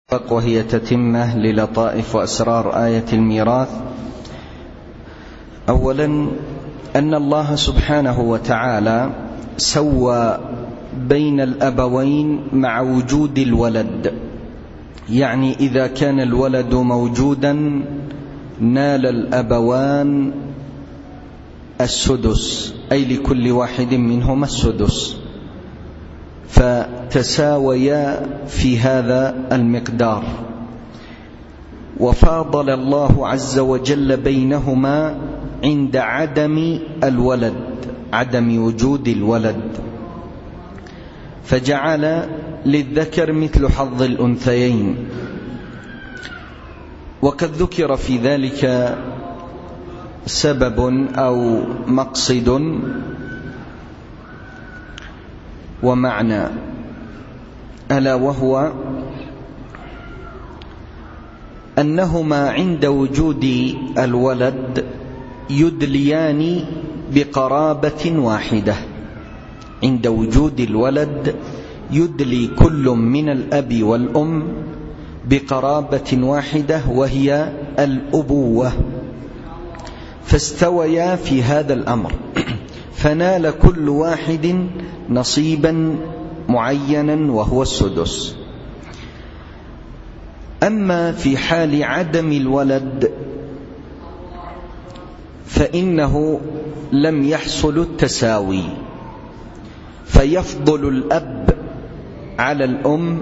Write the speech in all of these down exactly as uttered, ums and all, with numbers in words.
وهي تتمة للطائف وأسرار آية الميراث. أولا أن الله سبحانه وتعالى سوى بين الأبوين مع وجود الولد، يعني إذا كان الولد موجودا نال الأبوان السدس، أي لكل واحد منهما السدس، فتساويا في هذا المقدار. وفاضل الله عز وجل بينهما عند عدم الولد، عدم وجود الولد، فجعل للذكر مثل حظ الأنثيين. وقد ذكر في ذلك سبب أو مقصد ومعنى، ألا وهو أنهما عند وجود الولد يدليان بقرابة واحدة. عند وجود الولد يدلي كل من الأب والأم بقرابة واحدة وهي الأبوة، فاستويا في هذا الأمر، فنال كل واحد نصيبا معينا وهو السدس. أما في حال عدم الولد فإنه لم يحصل التساوي، فيفضل الأب على الأم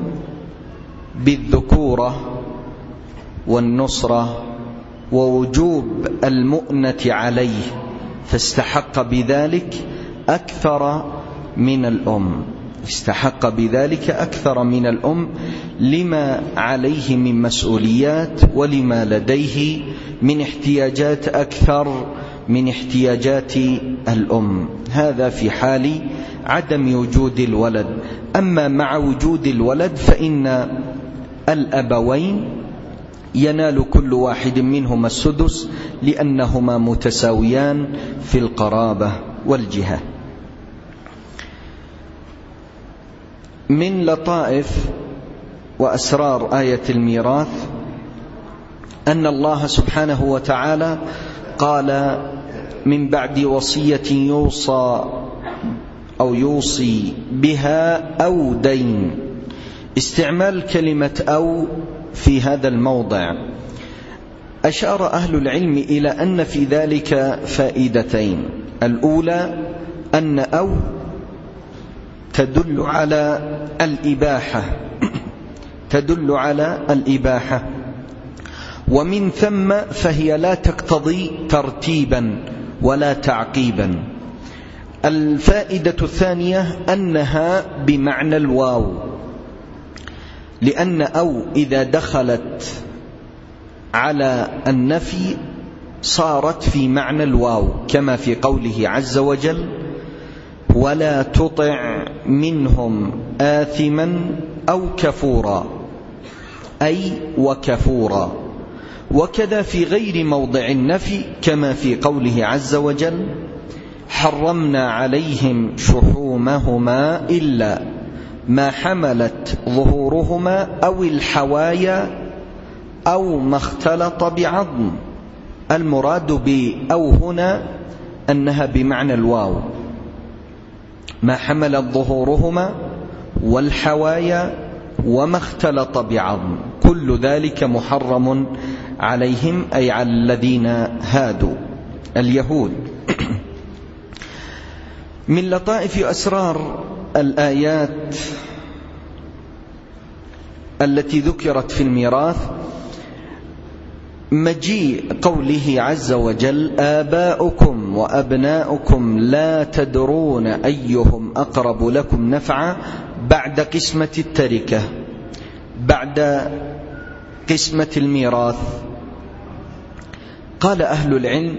بالذكورة والنصرة ووجوب المؤنة عليه، فاستحق بذلك أكثر من الأم، استحق بذلك أكثر من الأم لما عليه من مسؤوليات ولما لديه من احتياجات أكثر من احتياجات الأم. هذا في حال عدم وجود الولد. أما مع وجود الولد فإن الأبوين ينال كل واحد منهما السدس لأنهما متساويان في القرابة والجهة. من لطائف وأسرار آية الميراث أن الله سبحانه وتعالى قال من بعد وصية يوصى أو يوصي بها أو دين. استعمال كلمة أو في هذا الموضع أشار أهل العلم إلى أن في ذلك فائدتين. الأولى أن أو تدل على الإباحة، تدل على الإباحة، ومن ثم فهي لا تقتضي ترتيبا ولا تعقيبا. الفائدة الثانية أنها بمعنى الواو، لأن أو إذا دخلت على النفي صارت في معنى الواو، كما في قوله عز وجل ولا تطع منهم آثما أو كفورا، أي وكفورا. وكذا في غير موضع النفي كما في قوله عز وجل حرمنا عليهم شحومهما إلا ما حملت ظهورهما أو الحوايا أو ما اختلط بعظم. المراد بأو هنا أنها بمعنى الواو، ما حملت ظهورهما والحوايا وما اختلط بعظم، كل ذلك محرم عليهم، أي على الذين هادوا اليهود. من لطائف أسرار الآيات التي ذكرت في الميراث مجيء قوله عز وجل آباؤكم وأبناؤكم لا تدرون أيهم أقرب لكم نفعا، بعد قسمة التركة، بعد قسمة الميراث. قال أهل العلم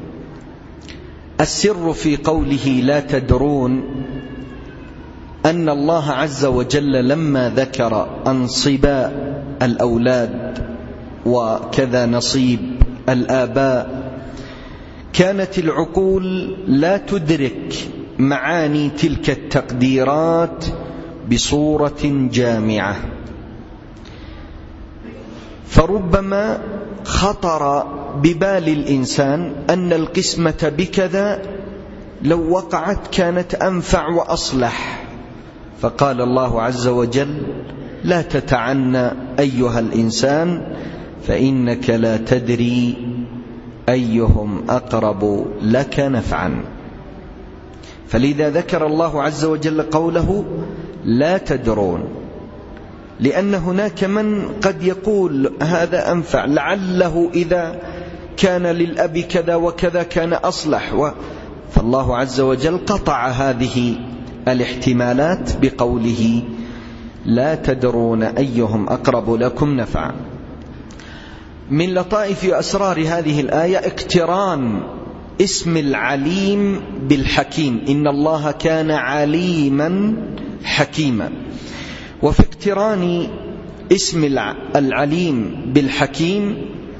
السر في قوله لا تدرون أن الله عز وجل لما ذكر أنصباء الأولاد وكذا نصيب الآباء كانت العقول لا تدرك معاني تلك التقديرات بصورة جامعة، فربما خطر ببال الإنسان أن القسمة بكذا لو وقعت كانت أنفع وأصلح، فقال الله عز وجل: لا تتعنى أيها الإنسان فإنك لا تدري أيهم أقرب لك نفعا. فلذا ذكر الله عز وجل قوله لا تدرون، لأن هناك من قد يقول هذا أنفع، لعله إذا كان للأب كذا وكذا كان أصلح، فالله عز وجل قطع هذه الاحتمالات بقوله لا تدرون أيهم أقرب لكم نفعا. من لطائف وأسرار هذه الآية اقتران اسم العليم بالحكيم، إن الله كان عليما حكيما. وفي اقتران اسم العليم بالحكيم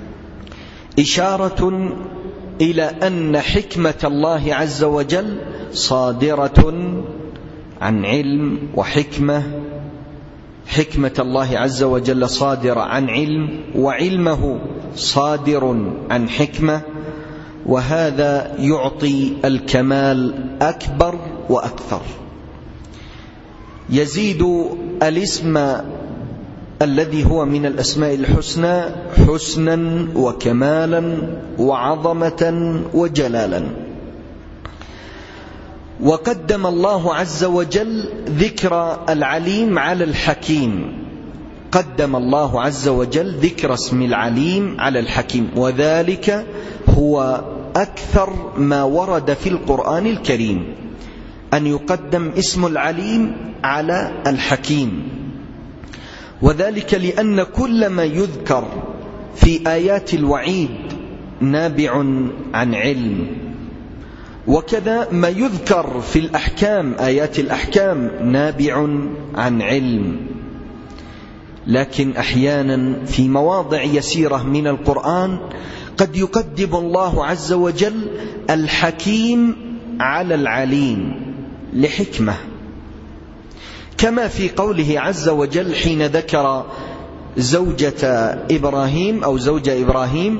إشارة إلى أن حكمة الله عز وجل صادرة عن علم وحكمة، حكمة الله عز وجل صادرة عن علم، وعلمه صادر عن حكمة، وهذا يعطي الكمال أكبر وأكثر. يزيد الاسم الذي هو من الأسماء الحسنى حسنا وكمالا وعظمة وجلالا. وقدم الله عز وجل ذكر العليم على الحكيم، قدم الله عز وجل ذكر اسم العليم على الحكيم، وذلك هو أكثر ما ورد في القرآن الكريم، أن يقدم اسم العليم على الحكيم. وذلك لأن كل ما يذكر في آيات الوعيد نابع عن علم، وكذا ما يذكر في الأحكام آيات الأحكام نابع عن علم. لكن أحيانا في مواضع يسيرة من القرآن قد يقدم الله عز وجل الحكيم على العليم لحكمة، كما في قوله عز وجل حين ذكر زوجة إبراهيم أو زوج إبراهيم،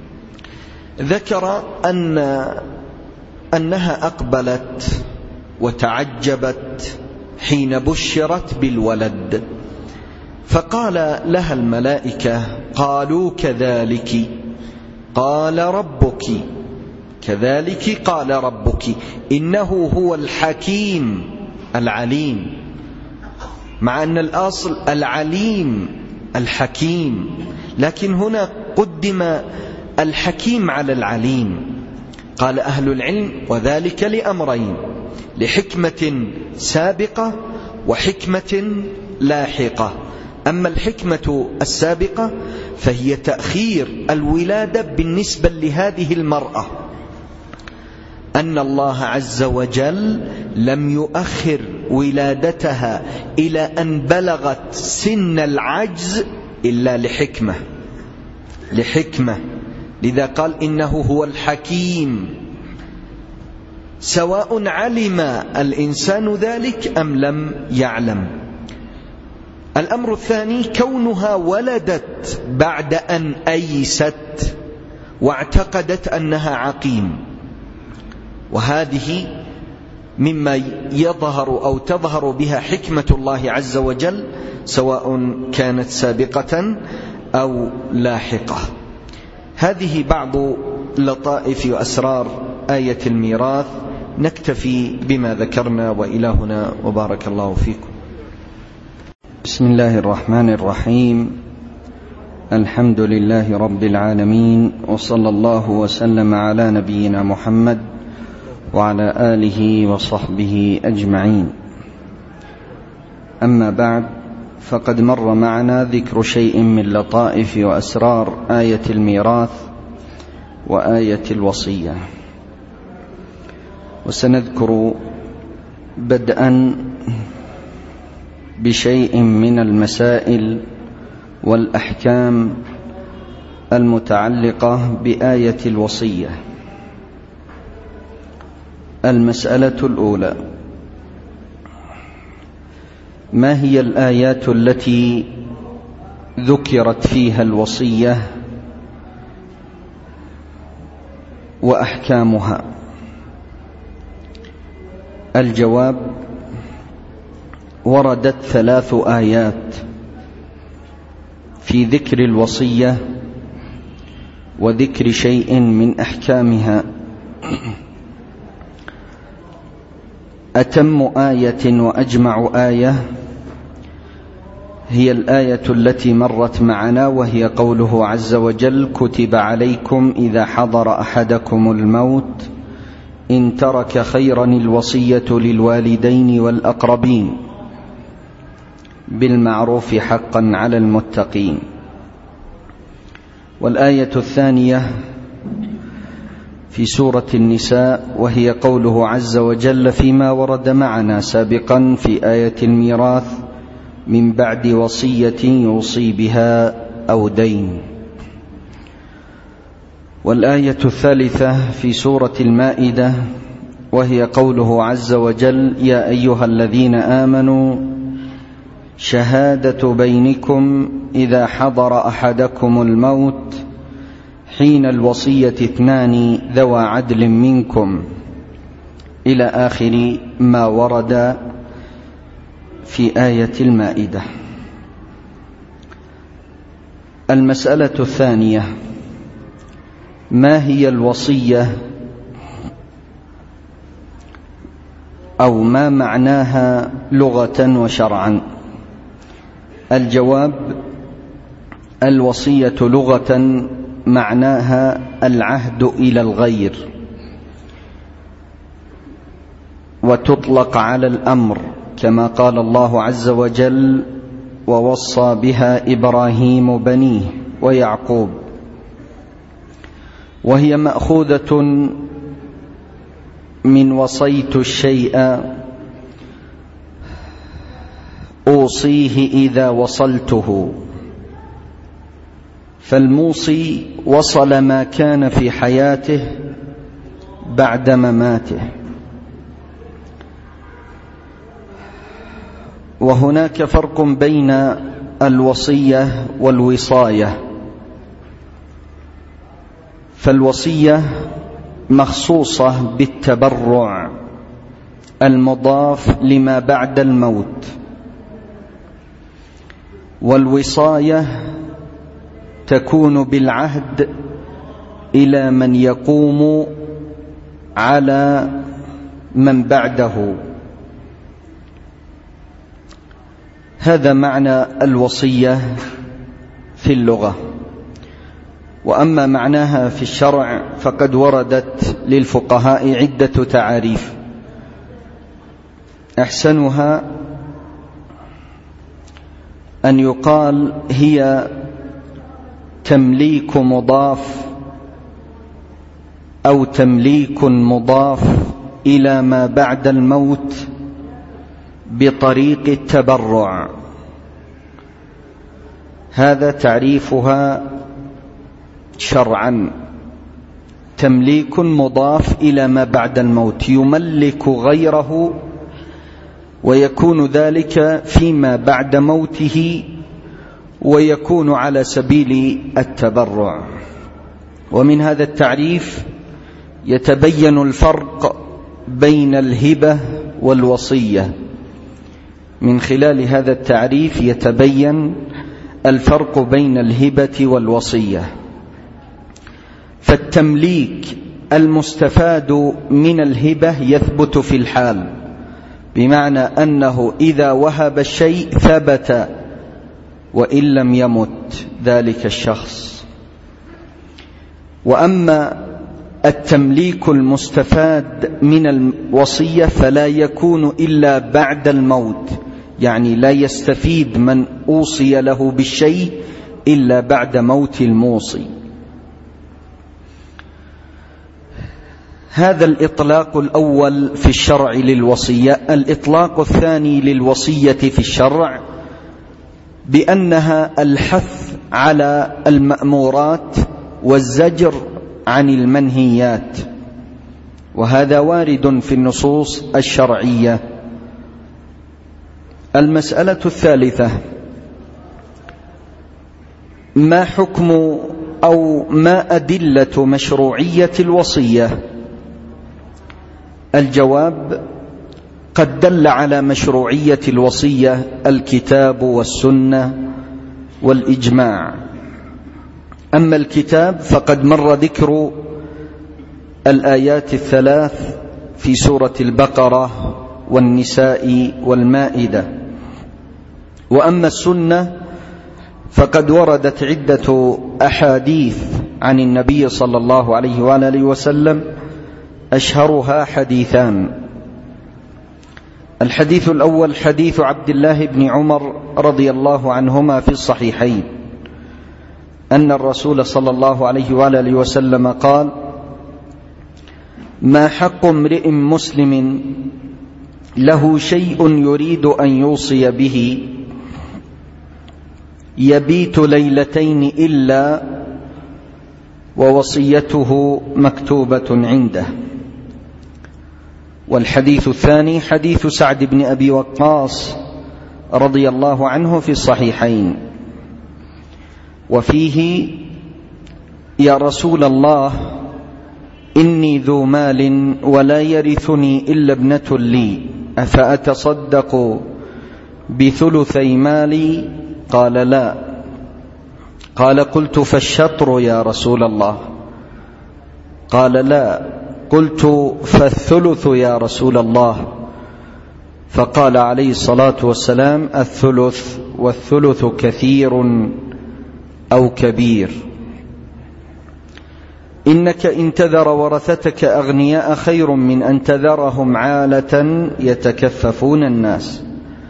ذكر أن أنها أقبلت وتعجبت حين بشرت بالولد، فقال لها الملائكة قالوا كذلك قال ربك، كذلك قال ربك إنه هو الحكيم العليم، مع أن الأصل العليم الحكيم، لكن هنا قدم الحكيم على العليم. قال أهل العلم وذلك لأمرين: لحكمة سابقة وحكمة لاحقة. أما الحكمة السابقة فهي تأخير الولادة بالنسبة لهذه المرأة، أن الله عز وجل لم يؤخر ولادتها إلى أن بلغت سن العجز إلا لحكمة لحكمة لذا قال إنه هو الحكيم، سواء علم الإنسان ذلك أم لم يعلم. الأمر الثاني كونها ولدت بعد أن أيست واعتقدت أنها عقيم، وهذه مما يظهر أو تظهر بها حكمة الله عز وجل سواء كانت سابقة أو لاحقة. هذه بعض لطائف وأسرار آية الميراث. نكتفي بما ذكرنا وإلى هنا، وبارك الله فيكم. بسم الله الرحمن الرحيم. الحمد لله رب العالمين، وصلى الله وسلم على نبينا محمد وعلى آله وصحبه أجمعين. أما بعد، فقد مر معنا ذكر شيء من لطائف وأسرار آية الميراث وآية الوصية، وسنذكر بدءا بشيء من المسائل والأحكام المتعلقة بآية الوصية. المسألة الأولى: ما هي الآيات التي ذكرت فيها الوصية وأحكامها؟ الجواب: وردت ثلاث آيات في ذكر الوصية وذكر شيء من أحكامها. أتم آية وأجمع آية هي الآية التي مرت معنا، وهي قوله عز وجل: كتب عليكم إذا حضر أحدكم الموت إن ترك خيرا الوصية للوالدين والأقربين بالمعروف حقا على المتقين. والآية الثانية في سورة النساء، وهي قوله عز وجل فيما ورد معنا سابقا في آية الميراث: من بعد وصية يوصي بها أو دين. والآية الثالثة في سورة المائدة، وهي قوله عز وجل: يا أيها الذين آمنوا شهادة بينكم إذا حضر أحدكم الموت حين الوصية اثنان ذوى عدل منكم، إلى آخر ما ورد في آية المائدة. المسألة الثانية: ما هي الوصية أو ما معناها لغة وشرعا؟ الجواب: الوصية لغة معناها العهد إلى الغير، وتطلق على الأمر كما قال الله عز وجل: ووصى بها إبراهيم بنيه ويعقوب. وهي مأخوذة من وصيت الشيء أوصيه إذا وصلته، فالموصي وصل ما كان في حياته بعد مماته. وهناك فرق بين الوصية والوصاية. فالوصية مخصوصة بالتبرع المضاف لما بعد الموت، والوصاية تكون بالعهد إلى من يقوم على من بعده. هذا معنى الوصية في اللغة. وأما معناها في الشرع فقد وردت للفقهاء عدة تعاريف، أحسنها أن يقال هي تمليك مضاف أو تمليك مضاف إلى ما بعد الموت بطريق التبرع. هذا تعريفها شرعا: تمليك مضاف إلى ما بعد الموت، يملك غيره ويكون ذلك فيما بعد موته، ويكون على سبيل التبرع. ومن هذا التعريف يتبين الفرق بين الهبة والوصية. من خلال هذا التعريف يتبين الفرق بين الهبة والوصية. فالتمليك المستفاد من الهبة يثبت في الحال، بمعنى أنه إذا وهب الشيء ثبت وإن لم يمت ذلك الشخص. وأما التمليك المستفاد من الوصية فلا يكون إلا بعد الموت، يعني لا يستفيد من أوصي له بالشيء إلا بعد موت الموصي. هذا الإطلاق الأول في الشرع للوصية. الإطلاق الثاني للوصية في الشرع بأنها الحث على المأمورات والزجر عن المنهيات، وهذا وارد في النصوص الشرعية. المسألة الثالثة: ما حكم أو ما أدلة مشروعية الوصية؟ الجواب: قد دل على مشروعية الوصية الكتاب والسنة والإجماع. أما الكتاب فقد مر ذكر الآيات الثلاث في سورة البقرة والنساء والمائدة. وأما السنة فقد وردت عدة أحاديث عن النبي صلى الله عليه وآله وسلم، أشهرها حديثان. الحديث الأول حديث عبد الله بن عمر رضي الله عنهما في الصحيحين أن الرسول صلى الله عليه وآله وسلم قال: ما حق امرئ مسلم له شيء يريد أن يوصي به يبيت ليلتين إلا ووصيته مكتوبة عنده. والحديث الثاني حديث سعد بن أبي وقاص رضي الله عنه في الصحيحين، وفيه: يا رسول الله، إني ذو مال ولا يرثني إلا ابنة لي، أفأتصدق بثلثي مالي؟ قال: لا. قال: قلت فالشطر يا رسول الله؟ قال: لا. قلت فالثلث يا رسول الله؟ فقال عليه الصلاة والسلام: الثلث، والثلث كثير أو كبير. إنك إن تذر ورثتك أغنياء خير من أن تذرهم عالة يتكففون الناس.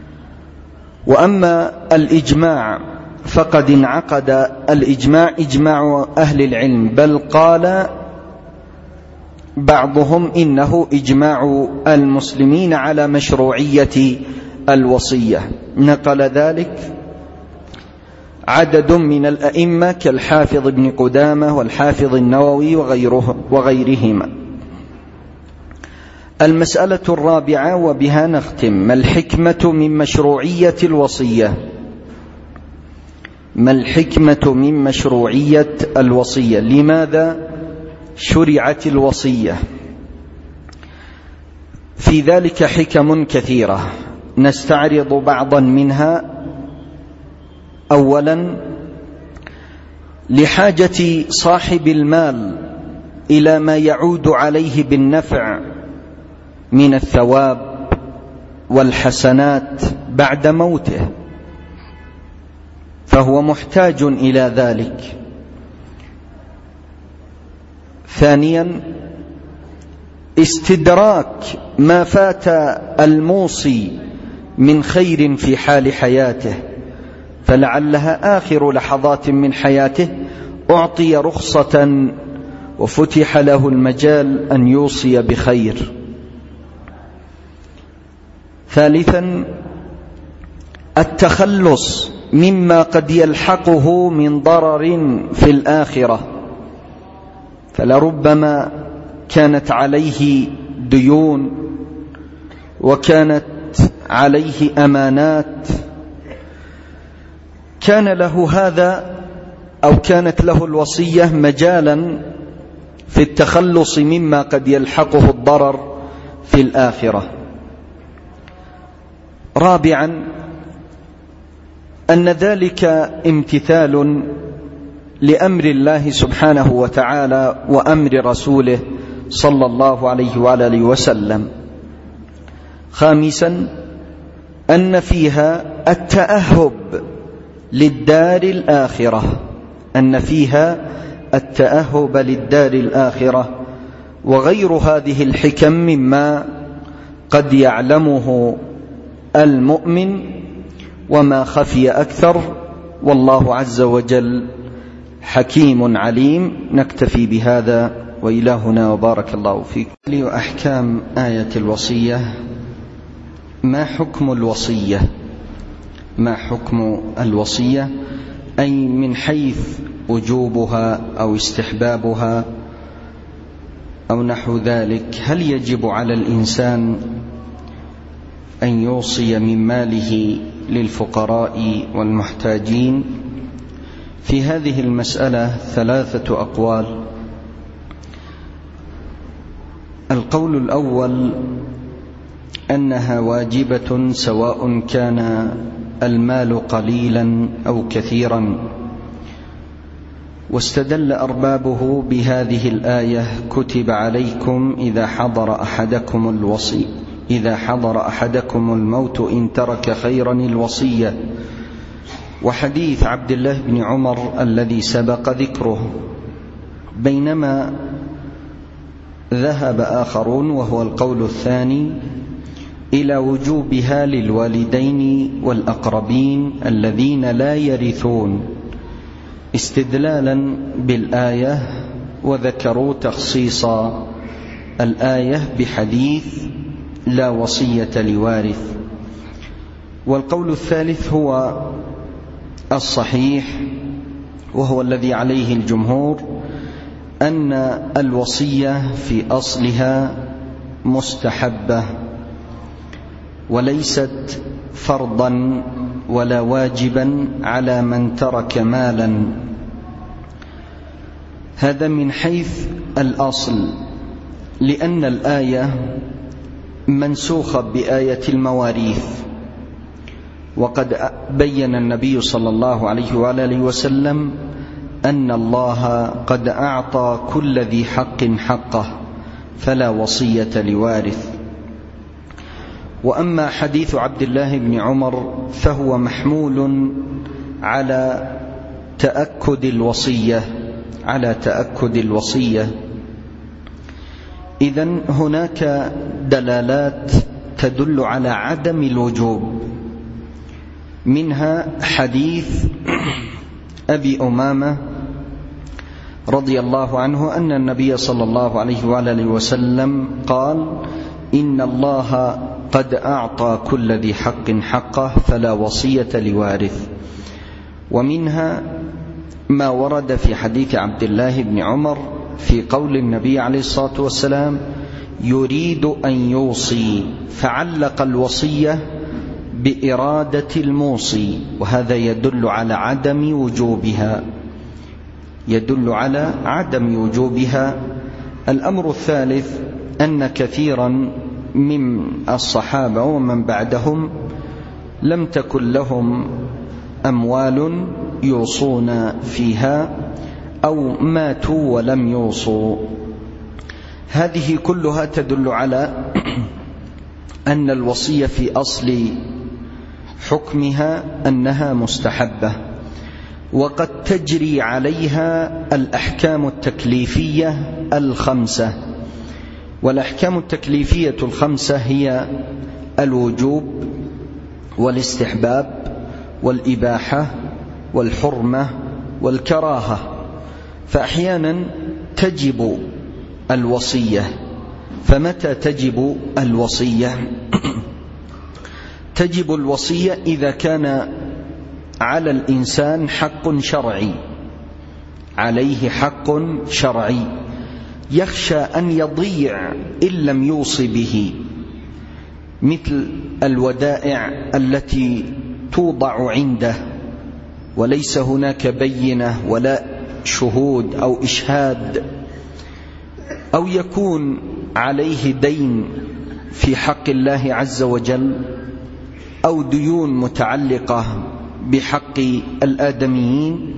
وأما الإجماع فقد انعقد الإجماع إجماع أهل العلم، بل قال بعضهم إنه إجماع المسلمين على مشروعية الوصية. نقل ذلك عدد من الأئمة كالحافظ ابن قدامة والحافظ النووي وغيرهما. المسألة الرابعة وبها نختم: ما الحكمة من مشروعية الوصية؟ ما الحكمة من مشروعية الوصية؟ لماذا شرعت الوصية؟ في ذلك حكم كثيرة، نستعرض بعضا منها. أولا، لحاجة صاحب المال إلى ما يعود عليه بالنفع من الثواب والحسنات بعد موته، فهو محتاج إلى ذلك. ثانيا، استدراك ما فات الموصي من خير في حال حياته، فلعلها آخر لحظات من حياته أعطي رخصة وفتح له المجال أن يوصي بخير. ثالثا، التخلص مما قد يلحقه من ضرر في الآخرة، فلربما كانت عليه ديون وكانت عليه أمانات، كان له هذا أو كانت له الوصية مجالا في التخلص مما قد يلحقه الضرر في الآخرة. رابعا، أن ذلك امتثال لأمر الله سبحانه وتعالى وأمر رسوله صلى الله عليه وآله وسلم. خامسا، أن فيها التأهب للدار الآخرة، أن فيها التأهب للدار الآخرة، وغير هذه الحكم مما قد يعلمه المؤمن وما خفي أكثر، والله عز وجل حكيم عليم. نكتفي بهذا وإلهنا وبارك الله فيكم. لأحكام آية الوصية: ما حكم الوصية؟ ما حكم الوصية؟ أي من حيث وجوبها أو استحبابها أو نحو ذلك. هل يجب على الإنسان أن يوصي من ماله للفقراء والمحتاجين؟ في هذه المسألة ثلاثة أقوال. القول الأول أنها واجبة سواء كان المال قليلا أو كثيرا، واستدل أربابه بهذه الآية: كتب عليكم إذا حضر أحدكم الوصي إذا حضر أحدكم الموت إن ترك خيرا الوصية، وحديث عبد الله بن عمر الذي سبق ذكره. بينما ذهب آخرون، وهو القول الثاني، إلى وجوبها للوالدين والأقربين الذين لا يرثون، استدلالا بالآية، وذكروا تخصيص الآية بحديث لا وصية لوارث. والقول الثالث هو الصحيح، وهو الذي عليه الجمهور، أن الوصية في أصلها مستحبة وليست فرضا ولا واجبا على من ترك مالا. هذا من حيث الأصل، لأن الآية منسوخة بآية المواريث، وقد بين النبي صلى الله عليه وآله وسلم أن الله قد أعطى كل ذي حق حقه فلا وصية لوارث. وأما حديث عبد الله بن عمر فهو محمول على تأكد الوصية على تأكد الوصية إذن هناك دلالات تدل على عدم الوجوب، منها حديث أبي أمامة رضي الله عنه أن النبي صلى الله عليه وآله وسلم قال: إن الله قد أعطى كل ذي حق حقه فلا وصية لوارث. ومنها ما ورد في حديث عبد الله بن عمر في قول النبي عليه الصلاة والسلام: يريد أن يوصي، فعلق الوصية بإرادة الموصي، وهذا يدل على عدم وجوبها يدل على عدم وجوبها. الأمر الثالث أن كثيرا من الصحابة ومن بعدهم لم تكن لهم أموال يوصون فيها أو ماتوا ولم يوصوا. هذه كلها تدل على أن الوصية في أصل حكمها أنها مستحبة، وقد تجري عليها الأحكام التكليفية الخمسة. والأحكام التكليفية الخمسة هي الوجوب والاستحباب والإباحة والحرمة والكراهة. فأحيانا تجب الوصية. فمتى تجب الوصية؟ تجب الوصية إذا كان على الإنسان حق شرعي عليه حق شرعي يخشى أن يضيع إن لم يوصي به، مثل الودائع التي توضع عنده وليس هناك بينة ولا شهود أو إشهاد، أو يكون عليه دين في حق الله عز وجل، أو ديون متعلقة بحق الآدميين.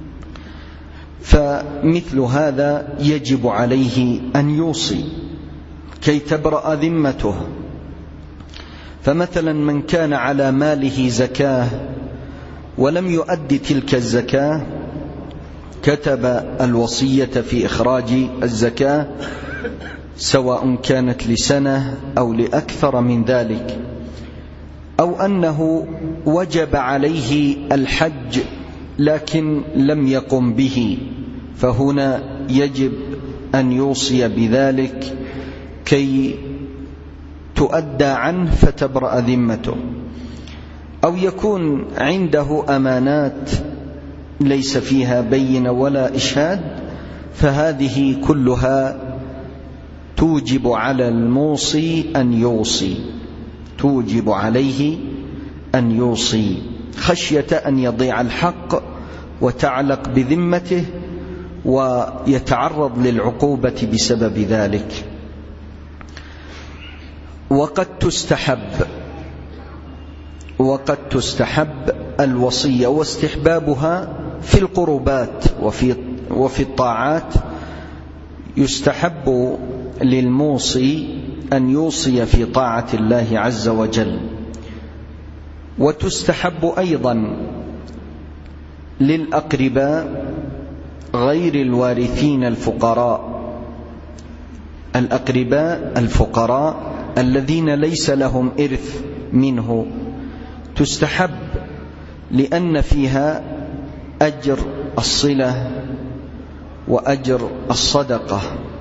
فمثل هذا يجب عليه أن يوصي كي تبرأ ذمته. فمثلا من كان على ماله زكاة ولم يؤد تلك الزكاة كتب الوصية في إخراج الزكاة، سواء كانت لسنة أو لأكثر من ذلك. أو أنه وجب عليه الحج لكن لم يقم به، فهنا يجب أن يوصي بذلك كي تؤدى عنه فتبرأ ذمته. أو يكون عنده أمانات ليس فيها بينة ولا إشهاد، فهذه كلها توجب على الموصي أن يوصي توجب عليه أن يوصي خشية أن يضيع الحق وتعلق بذمته ويتعرض للعقوبة بسبب ذلك. وقد تستحب وقد تستحب الوصية، واستحبابها في القربات وفي وفي الطاعات. يستحب للموصي أن يوصي في طاعة الله عز وجل، وتستحب أيضا للأقرباء غير الوارثين الفقراء، الأقرباء الفقراء الذين ليس لهم إرث منه، تستحب لأن فيها أجر الصلة وأجر الصدقة.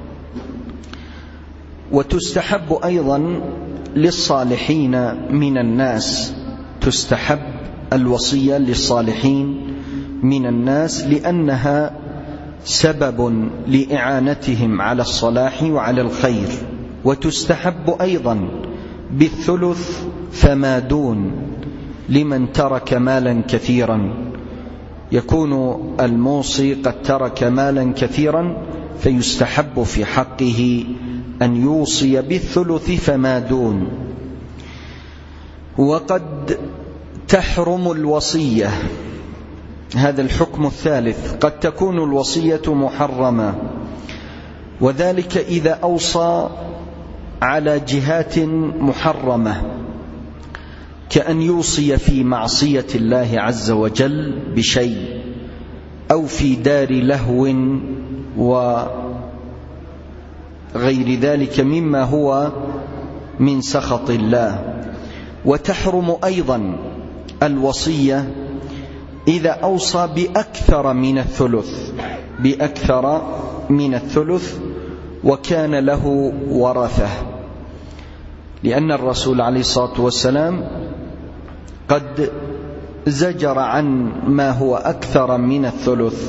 وتستحب أيضا للصالحين من الناس، تستحب الوصية للصالحين من الناس لأنها سبب لإعانتهم على الصلاح وعلى الخير. وتستحب أيضا بالثلث فما دون لمن ترك مالا كثيرا، يكون الموصي قد ترك مالا كثيرا فيستحب في حقه أن يوصي بالثلث فما دون. وقد تحرم الوصية، هذا الحكم الثالث، قد تكون الوصية محرمة، وذلك إذا أوصى على جهات محرمة، كأن يوصي في معصية الله عز وجل بشيء، أو في دار لهو وغير ذلك مما هو من سخط الله. وتحرم أيضا الوصية إذا أوصى بأكثر من الثلث بأكثر من الثلث وكان له ورثة، لأن الرسول عليه الصلاة والسلام قد زجر عن ما هو أكثر من الثلث.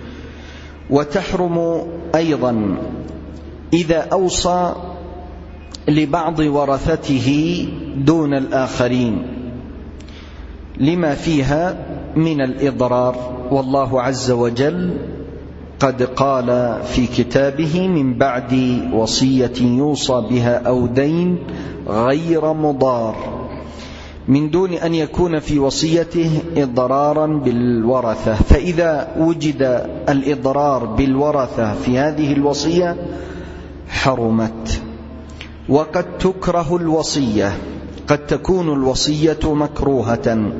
وتحرم أيضا إذا أوصى لبعض ورثته دون الآخرين لما فيها من الإضرار، والله عز وجل قد قال في كتابه: من بعد وصية يوصى بها أو دين غير مضار، من دون أن يكون في وصيته إضرارا بالورثة. فإذا وجد الإضرار بالورثة في هذه الوصية حرمت. وقد تكره الوصية، قد تكون الوصية مكروهة،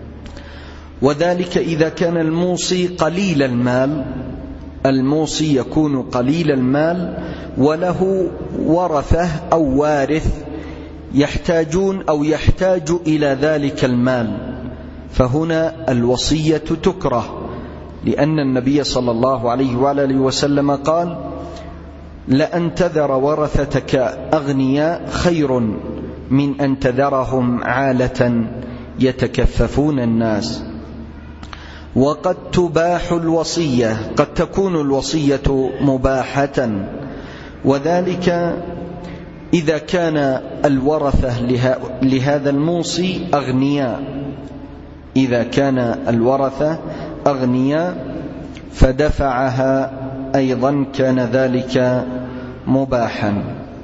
وذلك إذا كان الموصي قليل المال، الموصي يكون قليل المال وله ورثة أو وارث يحتاجون أو يحتاج إلى ذلك المال، فهنا الوصية تكره، لأن النبي صلى الله عليه وآله وسلم قال: لأن تذر ورثتك أغنياء خير من أن تذرهم عالة يتكففون الناس. وقد تباح الوصية، قد تكون الوصية مباحة، وذلك إذا كان الورثة لهذا الموصي أغنياء، إذا كان الورثة أغنياء فدفعها أيضا كان ذلك مباحا.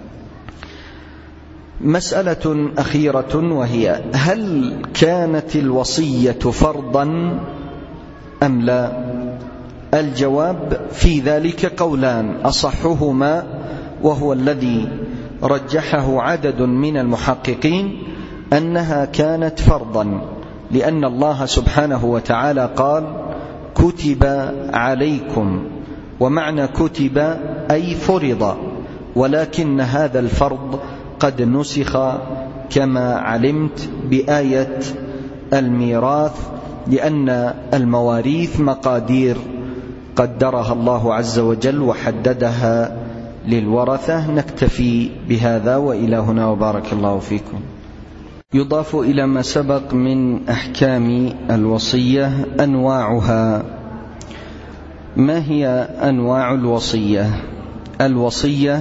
مسألة أخيرة وهي: هل كانت الوصية فرضا أم لا؟ الجواب في ذلك قولان، أصحهما وهو الذي رجحه عدد من المحققين أنها كانت فرضا، لأن الله سبحانه وتعالى قال: كتب عليكم، ومعنى كتب أي فرض، ولكن هذا الفرض قد نسخ كما علمت بآية الميراث، لأن المواريث مقادير قدرها الله عز وجل وحددها للورثة. نكتفي بهذا وإلى هنا، وبارك الله فيكم. يضاف إلى ما سبق من أحكام الوصية أنواعها. ما هي أنواع الوصية؟ الوصية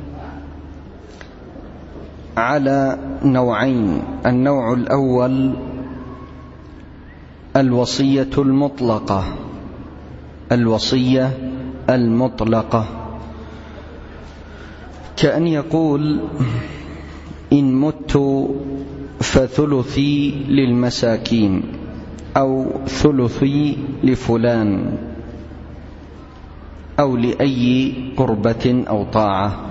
على نوعين: النوع الأول الوصية المطلقة، الوصية المطلقة، كأن يقول إن مت فثلثي للمساكين أو ثلثي لفلان أو لأي قربة أو طاعة.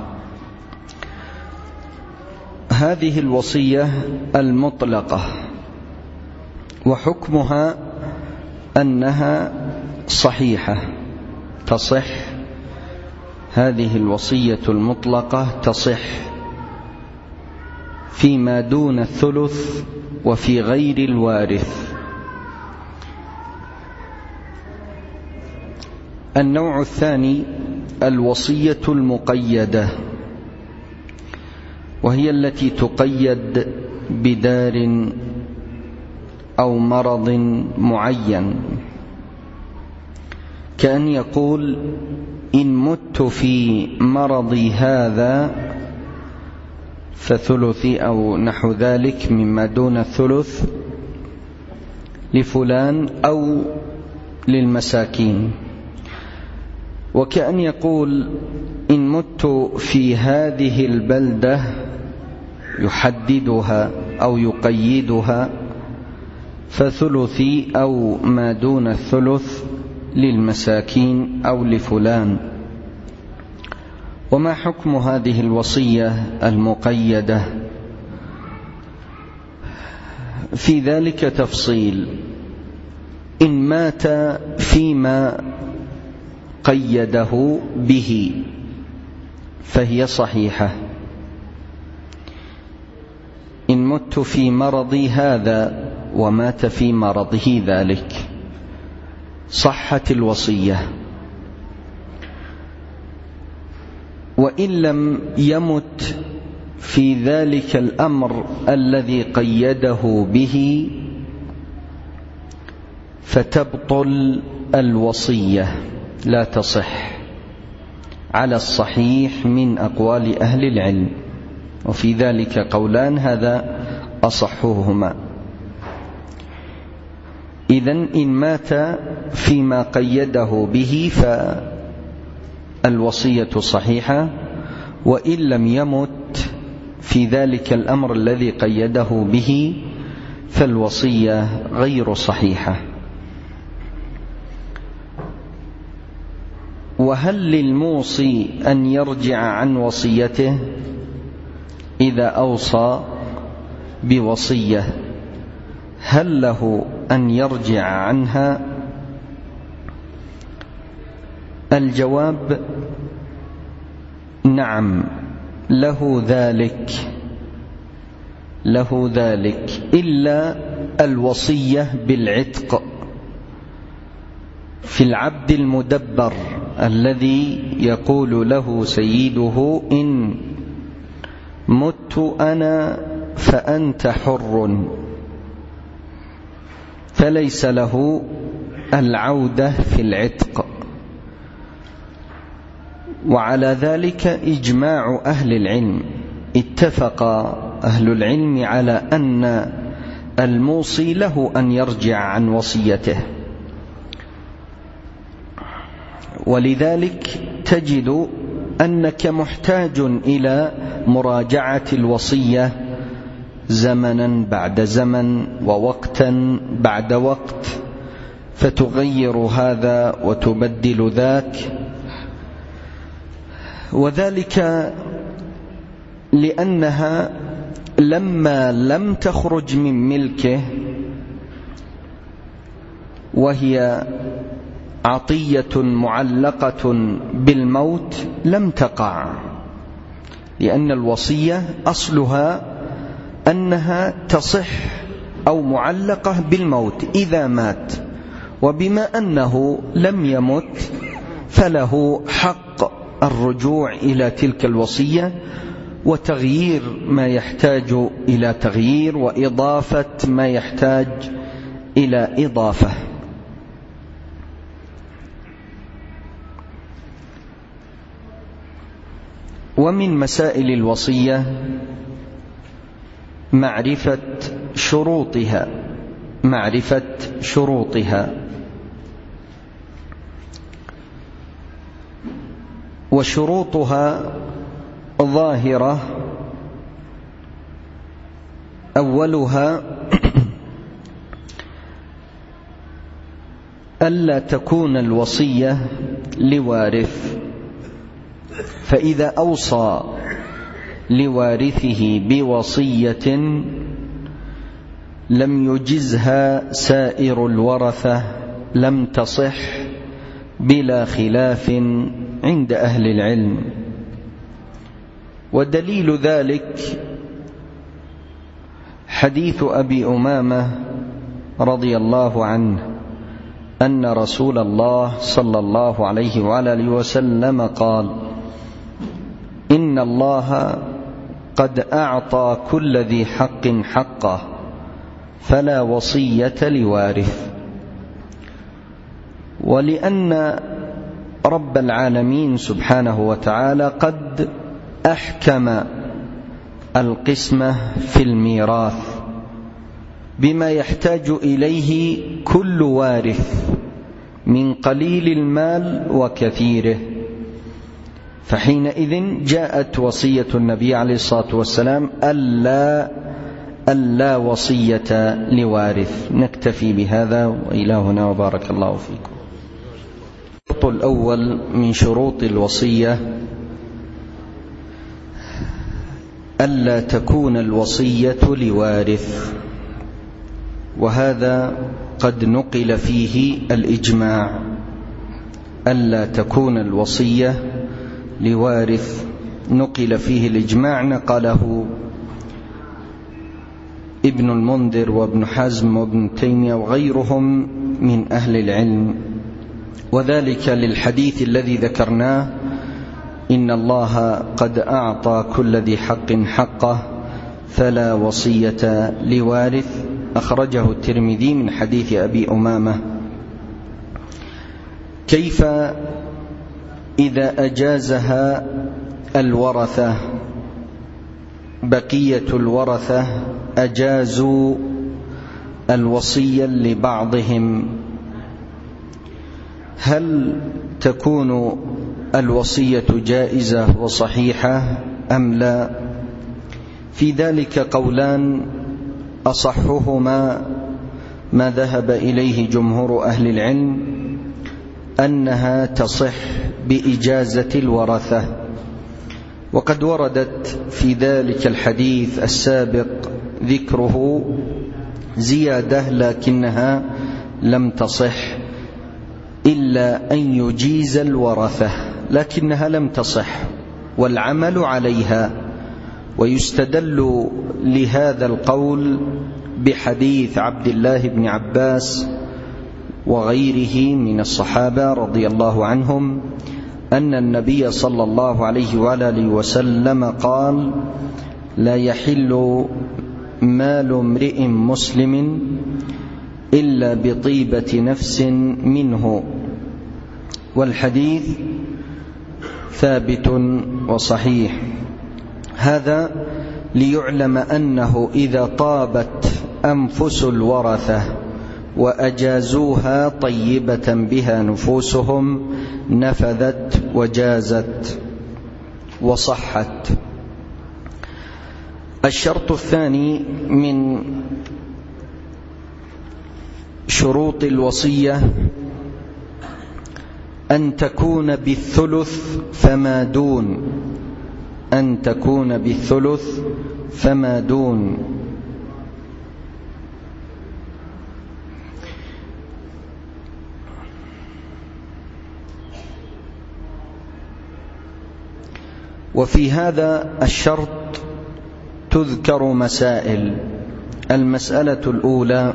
هذه الوصية المطلقة وحكمها أنها صحيحة تصح. هذه الوصية المطلقة تصح فيما دون الثلث وفي غير الوارث. النوع الثاني الوصية المقيدة، وهي التي تقيد بدار أو مرض معين، كأن يقول إن مت في مرضي هذا فثلثي أو نحو ذلك مما دون الثلث لفلان أو للمساكين. وكأن يقول إن مت في هذه البلدة، يحددها أو يقيدها، فثلثي أو ما دون الثلث للمساكين أو لفلان. وما حكم هذه الوصية المقيدة؟ في ذلك تفصيل. إن مات فيما قيده به فهي صحيحة. إن مت في مرضي هذا ومات في مرضه ذلك صحت الوصية. وإن لم يمت في ذلك الأمر الذي قيده به فتبطل الوصية، لا تصح على الصحيح من أقوال أهل العلم، وفي ذلك قولان هذا أصحهما. إذن إن مات فيما قيده به فالوصية صحيحة، وإن لم يمت في ذلك الأمر الذي قيده به فالوصية غير صحيحة. وهل للموصي أن يرجع عن وصيته إذا أوصى بوصية؟ هل له أن يرجع عنها؟ الجواب نعم، له ذلك له ذلك إلا الوصية بالعتق في العبد المدبر الذي يقول له سيده إن مت أنا فأنت حر، فليس له العودة في العتق. وعلى ذلك إجماع أهل العلم، اتفق أهل العلم على أن الموصي له أن يرجع عن وصيته. ولذلك تجد أنك محتاج إلى مراجعة الوصية زمنا بعد زمن ووقتا بعد وقت، فتغير هذا وتبدل ذاك، وذلك لأنها لما لم تخرج من ملكه وهي عطية معلقة بالموت لم تقع، لأن الوصية أصلها أنها تصح أو معلقة بالموت إذا مات، وبما أنه لم يمت فله حق الرجوع إلى تلك الوصية وتغيير ما يحتاج إلى تغيير وإضافة ما يحتاج إلى إضافة. ومن مسائل الوصية معرفة شروطها معرفة شروطها وشروطها ظاهرة. أولها ألا تكون الوصية لوارث، فإذا أوصى لوارثه بوصية لم يجزها سائر الورثة لم تصح بلا خلاف عند أهل العلم. ودليل ذلك حديث أبي أمامة رضي الله عنه أن رسول الله صلى الله عليه وعلى آله وسلم قال: إن الله قد أعطى كل ذي حق حقه فلا وصية لوارث. ولأن رب العالمين سبحانه وتعالى قد أحكم القسمة في الميراث بما يحتاج إليه كل وارث من قليل المال وكثيره، فحينئذ جاءت وصية النبي عليه الصلاة والسلام ألا ألا وصية لوارث. نكتفي بهذا وإلى هنا وبارك الله فيكم. الشرط الأول من شروط الوصية ألا تكون الوصية لوارث، وهذا قد نقل فيه الإجماع. ألا تكون الوصية لوارث نقل فيه الإجماع، نقله ابن المنذر وابن حزم وابن تيمية وغيرهم من أهل العلم، وذلك للحديث الذي ذكرناه: إن الله قد أعطى كل ذي حق حقه فلا وصية لوارث، أخرجه الترمذي من حديث أبي أمامة. كيف إذا أجازها الورثة، بقية الورثة أجازوا الوصية لبعضهم، هل تكون الوصية جائزة وصحيحة أم لا؟ في ذلك قولان، أصحهما ما ذهب إليه جمهور أهل العلم أنها تصح بإجازة الورثة، وقد وردت في ذلك الحديث السابق ذكره زيادة لكنها لم تصح إلا أن يجيز الورثة، لكنها لم تصح والعمل عليها. ويستدل لهذا القول بحديث عبد الله بن عباس وغيره من الصحابة رضي الله عنهم أن النبي صلى الله عليه وآله وسلم قال: لا يحل مال امرئ مسلم إلا بطيبة نفس منه. والحديث ثابت وصحيح. هذا ليعلم أنه إذا طابت أنفس الورثة وأجازوها طيبة بها نفوسهم نفذت وجازت وصحت. الشرط الثاني من شروط الوصية أن تكون بالثلث فما دون، أن تكون بالثلث فما دون. وفي هذا الشرط تذكر مسائل. المسألة الأولى: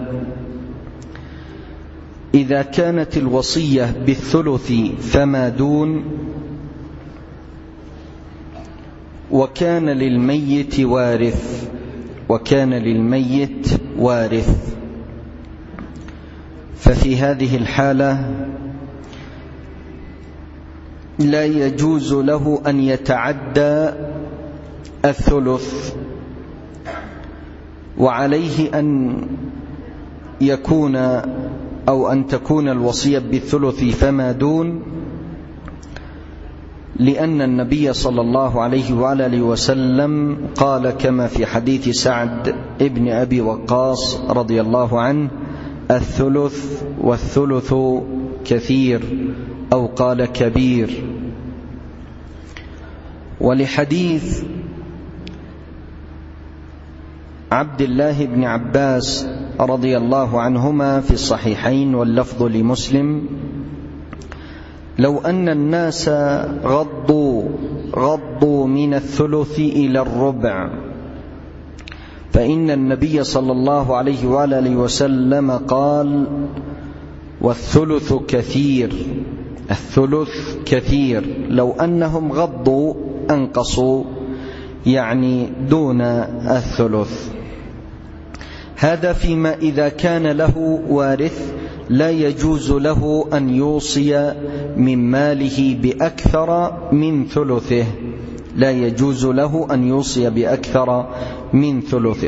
إذا كانت الوصية بالثلث فما دون وكان للميت وارث وكان للميت وارث ففي هذه الحالة لا يجوز له أن يتعدى الثلث، وعليه أن يكون أو أن تكون الوصية بالثلث فما دون لأن النبي صلى الله عليه وآله وسلم قال كما في حديث سعد ابن أبي وقاص رضي الله عنه: الثلث والثلث كثير، أو قال كبير. ولحديث عبد الله بن عباس رضي الله عنهما في الصحيحين واللفظ لمسلم: لو أن الناس غضوا غضوا من الثلث إلى الربع، فإن النبي صلى الله عليه وآله وسلم قال: والثلث كثير، الثلث كثير. لو أنهم غضوا أنقصوا، يعني دون الثلث. هذا فيما إذا كان له وارث لا يجوز له أن يوصي من ماله بأكثر من ثلثه، لا يجوز له أن يوصي بأكثر من ثلثه.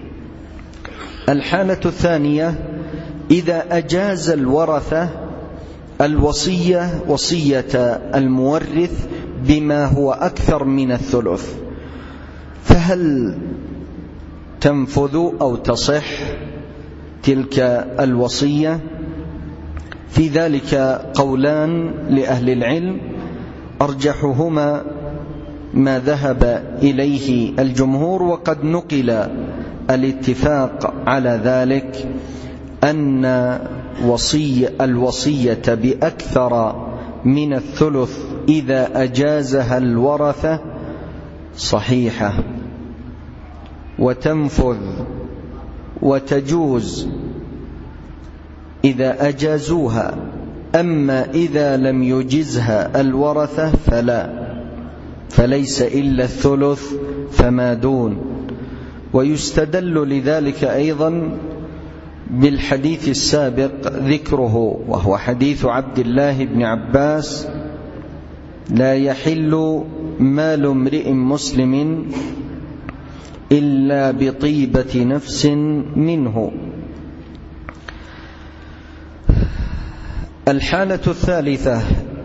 الحالة الثانية: إذا أجاز الورثة الوصية وصية المورث بما هو أكثر من الثلث، فهل تنفذ أو تصح تلك الوصية؟ في ذلك قولان لأهل العلم، أرجحهما ما ذهب إليه الجمهور، وقد نقل الاتفاق على ذلك، أن وصي الوصية بأكثر من الثلث إذا أجازها الورثة صحيحة وتنفذ وتجوز إذا أجازوها. أما إذا لم يجزها الورثة فلا، فليس إلا الثلث فما دون. ويستدل لذلك أيضا بالحديث السابق ذكره، وهو حديث عبد الله بن عباس: لا يحل مال امرئ مسلم إلا بطيبة نفس منه. الحالة الثالثة: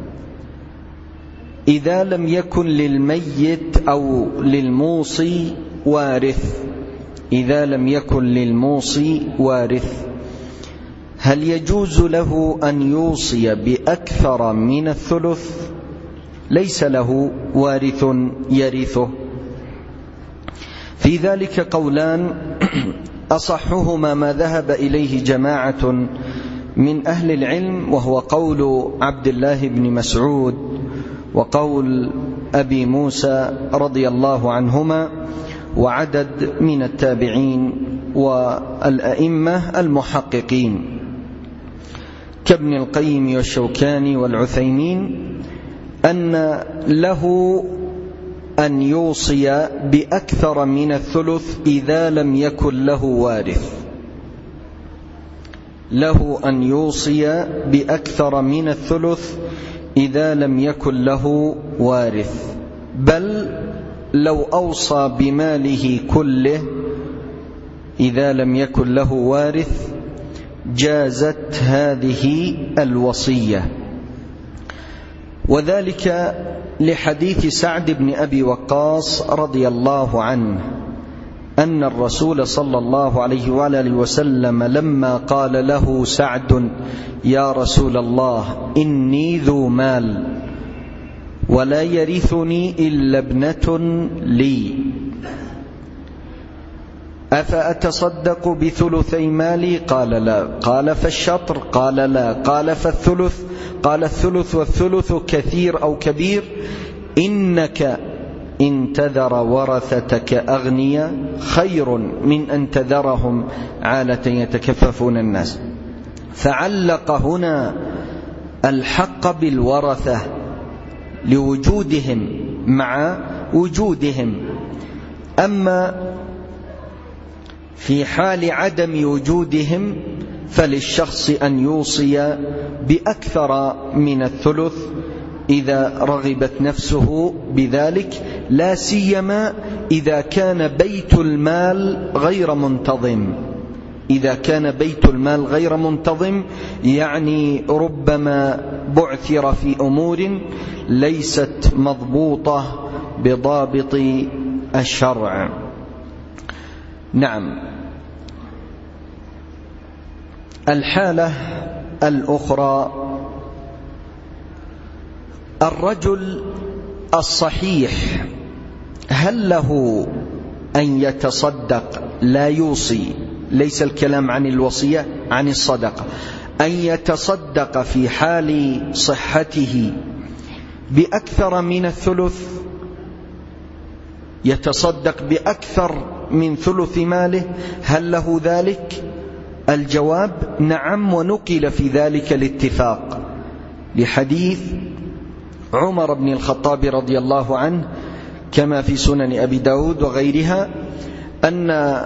إذا لم يكن للميت أو للموصي وارث، إذا لم يكن للموصي وارث، هل يجوز له أن يوصي بأكثر من الثلث؟ ليس له وارث يرثه. في ذلك قولان، أصحهما ما ذهب إليه جماعة من أهل العلم، وهو قول عبد الله بن مسعود وقول أبي موسى رضي الله عنهما وعدد من التابعين والأئمة المحققين كابن القيم والشوكاني والعثيمين، أن له أن يوصي بأكثر من الثلث إذا لم يكن له وارث، له أن يوصي بأكثر من الثلث إذا لم يكن له وارث، بل لو أوصى بماله كله إذا لم يكن له وارث جازت هذه الوصية. وذلك لحديث سعد بن أبي وقاص رضي الله عنه أن الرسول صلى الله عليه وآله وسلم لما قال له سعد: يا رسول الله إني ذو مال ولا يرثني إلا ابنة لي، أفأتصدق بثلثي مالي؟ قال لا. قال فالشطر؟ قال لا. قال فالثلث؟ قال الثلث والثلث كثير أو كبير. إنك إن تذر ورثتك أغنياء خير من أن تذرهم عالة يتكففون الناس. فعلق هنا الحق بالورثة لوجودهم مع وجودهم. أما في حال عدم وجودهم فللشخص أن يوصي بأكثر من الثلث إذا رغبت نفسه بذلك، لا سيما إذا كان بيت المال غير منتظم. إذا كان بيت المال غير منتظم يعني ربما بعثر في أمور ليست مضبوطة بضابط الشرع. نعم. الحالة الأخرى: الرجل الصحيح هل له أن يتصدق؟ لا يوصي، ليس الكلام عن الوصية، عن الصدقة. أن يتصدق في حال صحته بأكثر من الثلث، يتصدق بأكثر من ثلث ماله، هل له ذلك؟ الجواب نعم، ونقل في ذلك الاتفاق لحديث عمر بن الخطاب رضي الله عنه كما في سنن أبي داود وغيرها، أن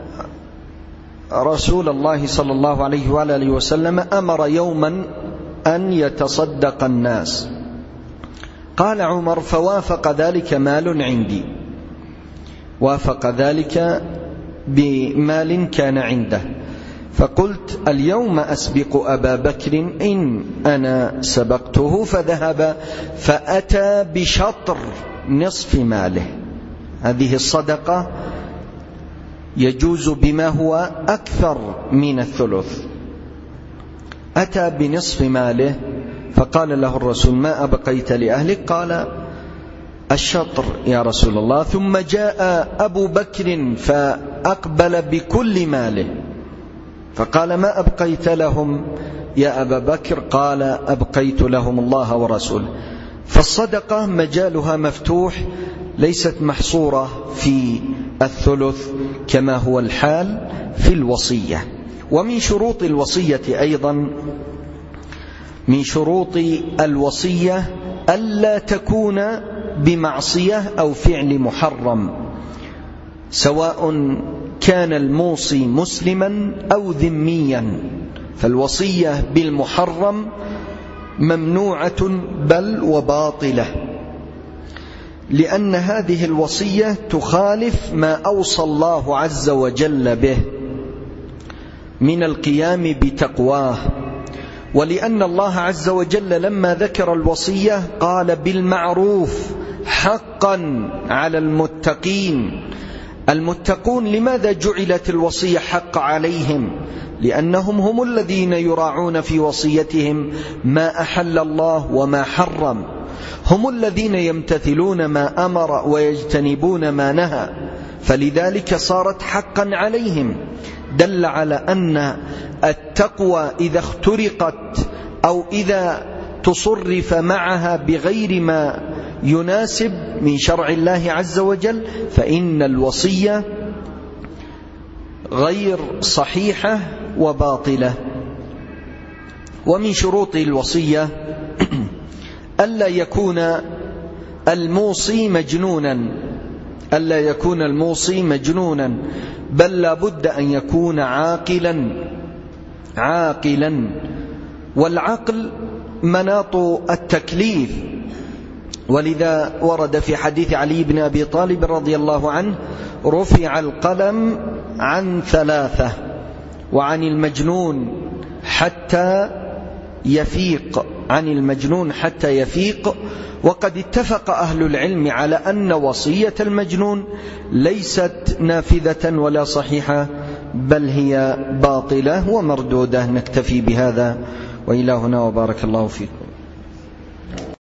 رسول الله صلى الله عليه وآله وسلم أمر يوما أن يتصدق الناس. قال عمر: فوافق ذلك مال عندي، وافق ذلك بمال كان عنده، فقلت: اليوم أسبق أبا بكر إن أنا سبقته، فذهب فأتى بشطر نصف ماله. هذه الصدقة يجوز بما هو أكثر من الثلث. أتى بنصف ماله، فقال له الرسول: ما أبقيت لأهلك؟ قال: الشطر يا رسول الله. ثم جاء أبو بكر فأقبل بكل ماله، فقال: ما أبقيت لهم يا أبا بكر؟ قال: أبقيت لهم الله ورسوله. فالصدقة مجالها مفتوح، ليست محصورة في الثلث كما هو الحال في الوصية. ومن شروط الوصية أيضا، من شروط الوصية ألا تكون بمعصية أو فعل محرم، سواء كان الموصي مسلما أو ذميا، فالوصية بالمحرم ممنوعة بل وباطلة، لأن هذه الوصية تخالف ما أوصى الله عز وجل به من القيام بتقواه، ولأن الله عز وجل لما ذكر الوصية قال: بالمعروف حقا على المتقين. المتقون لماذا جعلت الوصية حق عليهم؟ لأنهم هم الذين يراعون في وصيتهم ما أحل الله وما حرم، هم الذين يمتثلون ما أمر ويجتنبون ما نهى، فلذلك صارت حقا عليهم. دل على أن التقوى إذا اخترقت أو إذا تصرف معها بغير ما يناسب من شرع الله عز وجل فإن الوصية غير صحيحة وباطلة. ومن شروط الوصية ألا يكون الموصي مجنونا، ألا يكون الموصي مجنونا، بل لا بد أن يكون عاقلا عاقلا والعقل مناط التكليف، ولذا ورد في حديث علي بن أبي طالب رضي الله عنه: رفع القلم عن ثلاثة، وعن المجنون حتى يفيق، عن المجنون حتى يفيق. وقد اتفق أهل العلم على أن وصية المجنون ليست نافذة ولا صحيحة، بل هي باطلة ومردودة. نكتفي بهذا، وإلهنا وبارك الله فيكم.